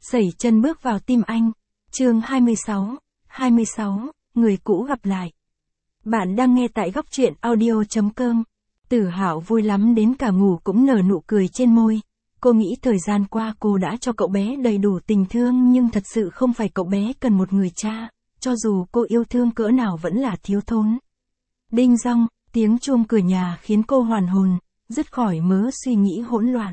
Sẩy chân bước vào tim anh. Chương 26, người cũ gặp lại. Bạn đang nghe tại góc truyện audio.com. Tử Hạo vui lắm đến cả ngủ cũng nở nụ cười trên môi. Cô nghĩ thời gian qua cô đã cho cậu bé đầy đủ tình thương, nhưng thật sự không phải cậu bé cần một người cha, cho dù cô yêu thương cỡ nào vẫn là thiếu thốn. Đinh dong, tiếng chuông cửa nhà khiến cô hoàn hồn, dứt khỏi mớ suy nghĩ hỗn loạn.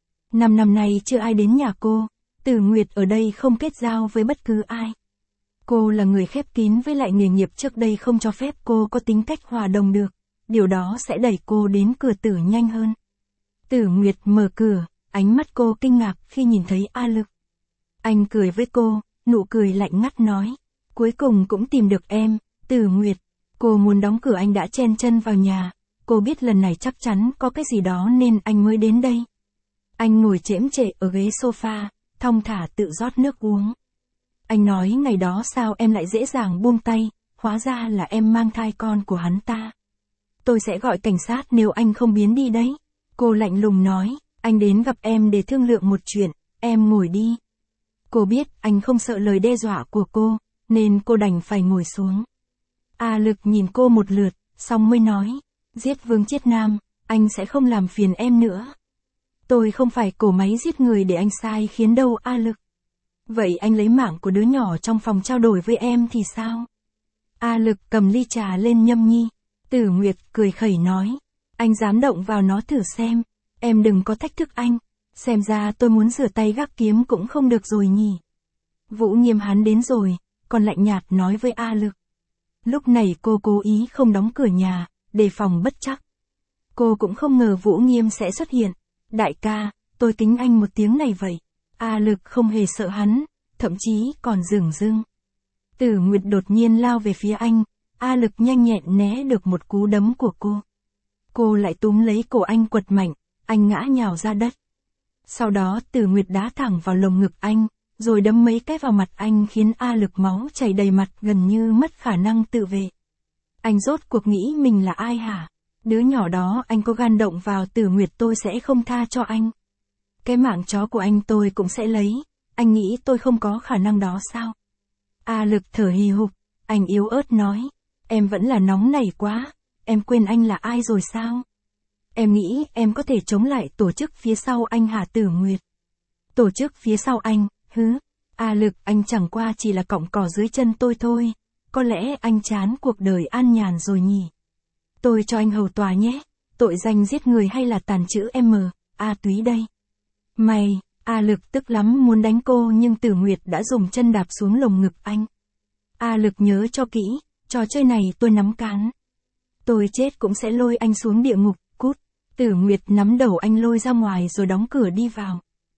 5 năm nay chưa ai đến nhà cô, Tử Nguyệt ở đây không kết giao với bất cứ ai. Cô là người khép kín, với lại nghề nghiệp trước đây không cho phép cô có tính cách hòa đồng được, điều đó sẽ đẩy cô đến cửa tử nhanh hơn. Tử Nguyệt mở cửa, ánh mắt cô kinh ngạc khi nhìn thấy A Lực. Anh cười với cô, nụ cười lạnh ngắt nói, cuối cùng cũng tìm được em, Tử Nguyệt. Cô muốn đóng cửa, anh đã chen chân vào nhà, cô biết lần này chắc chắn có cái gì đó nên anh mới đến đây. Anh ngồi chễm chệ ở ghế sofa, thong thả tự rót nước uống. Anh nói ngày đó sao em lại dễ dàng buông tay, hóa ra là em mang thai con của hắn ta. Tôi sẽ gọi cảnh sát nếu anh không biến đi đấy. Cô lạnh lùng nói, anh đến gặp em để thương lượng một chuyện, em ngồi đi. Cô biết anh không sợ lời đe dọa của cô, nên cô đành phải ngồi xuống. A Lực nhìn cô một lượt, xong mới nói, giết Vương Chiết Nam, anh sẽ không làm phiền em nữa. Tôi không phải cỗ máy giết người để anh sai khiến đâu A Lực. Vậy anh lấy mạng của đứa nhỏ trong phòng trao đổi với em thì sao? A Lực cầm ly trà lên nhâm nhi. Tử Nguyệt cười khẩy nói, anh dám động vào nó thử xem, em đừng có thách thức anh, xem ra tôi muốn rửa tay gác kiếm cũng không được rồi nhỉ. Vũ Nghiêm hắn đến rồi, còn lạnh nhạt nói với A Lực. Lúc này cô cố ý không đóng cửa nhà, đề phòng bất trắc. Cô cũng không ngờ Vũ Nghiêm sẽ xuất hiện. Đại ca, tôi kính anh một tiếng này vậy. A Lực không hề sợ hắn, thậm chí còn dửng dưng. Tử Nguyệt đột nhiên lao về phía anh, A Lực nhanh nhẹn né được một cú đấm của cô. Cô lại túm lấy cổ anh quật mạnh, anh ngã nhào ra đất. Sau đó Tử Nguyệt đá thẳng vào lồng ngực anh, rồi đấm mấy cái vào mặt anh khiến A Lực máu chảy đầy mặt, gần như mất khả năng tự vệ. Anh rốt cuộc nghĩ mình là ai hả? Đứa nhỏ đó anh có gan động vào Tử Nguyệt tôi sẽ không tha cho anh. Cái mạng chó của anh tôi cũng sẽ lấy, anh nghĩ tôi không có khả năng đó sao? A Lực thở hì hục, anh yếu ớt nói, em vẫn là nóng nảy quá, em quên anh là ai rồi sao? Em nghĩ em có thể chống lại tổ chức phía sau anh hả Tử Nguyệt? Tổ chức phía sau anh, hứ? A Lực, anh chẳng qua chỉ là cọng cỏ dưới chân tôi thôi, có lẽ anh chán cuộc đời an nhàn rồi nhỉ? Tôi cho anh hầu tòa nhé, tội danh giết người hay là tàn trữ A túy đây. Mày, A Lực tức lắm muốn đánh cô, nhưng Tử Nguyệt đã dùng chân đạp xuống lồng ngực anh. A Lực nhớ cho kỹ, trò chơi này tôi nắm cán. Tôi chết cũng sẽ lôi anh xuống địa ngục, cút. Tử Nguyệt nắm đầu anh lôi ra ngoài rồi đóng cửa đi vào.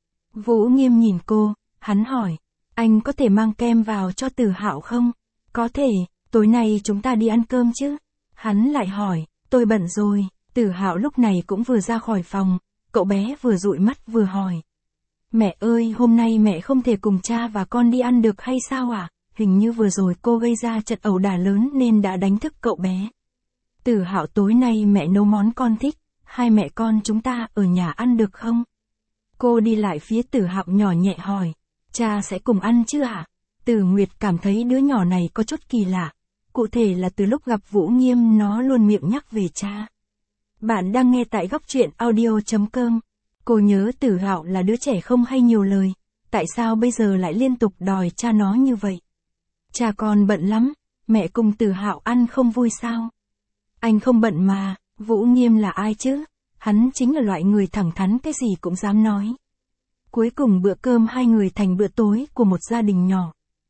Vũ Nghiêm nhìn cô, hắn hỏi, anh có thể mang kem vào cho Tử Hạo không? Có thể, tối nay chúng ta đi ăn cơm chứ? Hắn lại hỏi, tôi bận rồi. Tử Hạo lúc này cũng vừa ra khỏi phòng, cậu bé vừa dụi mắt vừa hỏi. Mẹ ơi, hôm nay mẹ không thể cùng cha và con đi ăn được hay sao ạ? Hình như vừa rồi cô gây ra trận ẩu đả lớn nên đã đánh thức cậu bé. Tử Hạo, tối nay mẹ nấu món con thích, hai mẹ con chúng ta ở nhà ăn được không? Cô đi lại phía Tử Hạo nhỏ nhẹ hỏi, cha sẽ cùng ăn chứ ạ? Tử Nguyệt cảm thấy đứa nhỏ này có chút kỳ lạ. Cụ thể là từ lúc gặp Vũ Nghiêm nó luôn miệng nhắc về cha. Bạn đang nghe tại góc truyện audio.com. Cô nhớ Tử Hạo là đứa trẻ không hay nhiều lời, tại sao bây giờ lại liên tục đòi cha nó như vậy? Cha con bận lắm, mẹ cùng Tử Hạo ăn không vui sao? Anh không bận mà, Vũ Nghiêm là ai chứ? Hắn chính là loại người thẳng thắn, cái gì cũng dám nói. Cuối cùng bữa cơm hai người thành bữa tối của một gia đình nhỏ.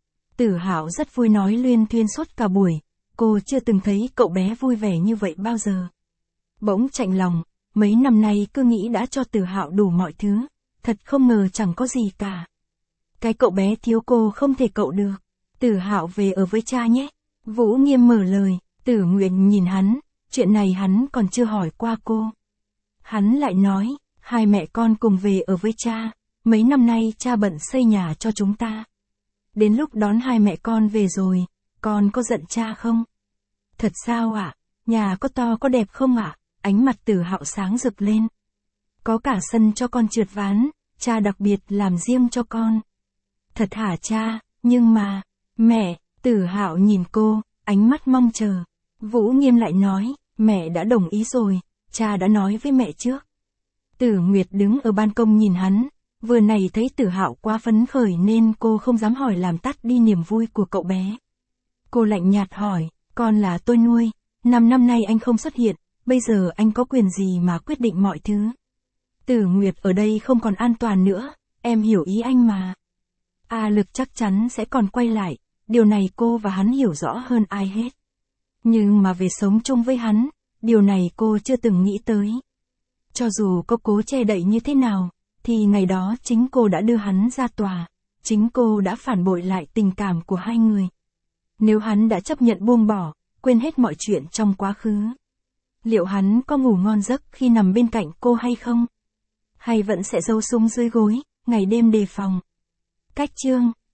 Tử Hạo rất vui, nói luyên thuyên suốt cả buổi, cô chưa từng thấy cậu bé vui vẻ như vậy bao giờ. Bỗng chạnh lòng, mấy năm nay cứ nghĩ đã cho Tử Hạo đủ mọi thứ, thật không ngờ chẳng có gì cả. Cái cậu bé thiếu cô không thể cậu được. Tử Hạo về ở với cha nhé. Vũ Nghiêm mở lời. Tử Nguyệt nhìn hắn, chuyện này hắn còn chưa hỏi qua cô. Hắn lại nói, hai mẹ con cùng về ở với cha, mấy năm nay cha bận xây nhà cho chúng ta. Đến lúc đón hai mẹ con về rồi, con có giận cha không? Thật sao ạ? Nhà có to có đẹp không ạ? Ánh mặt Tử Hạo sáng rực lên. Có cả sân cho con trượt ván, cha đặc biệt làm riêng cho con. Thật hả cha, nhưng mà, mẹ, Tử Hạo nhìn cô, ánh mắt mong chờ. Vũ Nghiêm lại nói, mẹ đã đồng ý rồi, cha đã nói với mẹ trước. Tử Nguyệt đứng ở ban công nhìn hắn, vừa nãy thấy Tử Hạo quá phấn khởi nên cô không dám hỏi làm tắt đi niềm vui của cậu bé. Cô lạnh nhạt hỏi, con là tôi nuôi, 5 năm nay anh không xuất hiện, bây giờ anh có quyền gì mà quyết định mọi thứ. Tử Nguyệt ở đây không còn an toàn nữa, em hiểu ý anh mà. A Lực chắc chắn sẽ còn quay lại, điều này cô và hắn hiểu rõ hơn ai hết. Nhưng mà về sống chung với hắn, điều này cô chưa từng nghĩ tới. Cho dù có cố che đậy như thế nào, thì ngày đó chính cô đã đưa hắn ra tòa, chính cô đã phản bội lại tình cảm của hai người. Nếu hắn đã chấp nhận buông bỏ, quên hết mọi chuyện trong quá khứ, liệu hắn có ngủ ngon giấc khi nằm bên cạnh cô hay không? Hay vẫn sẽ giấu súng dưới gối, ngày đêm đề phòng? Cách chương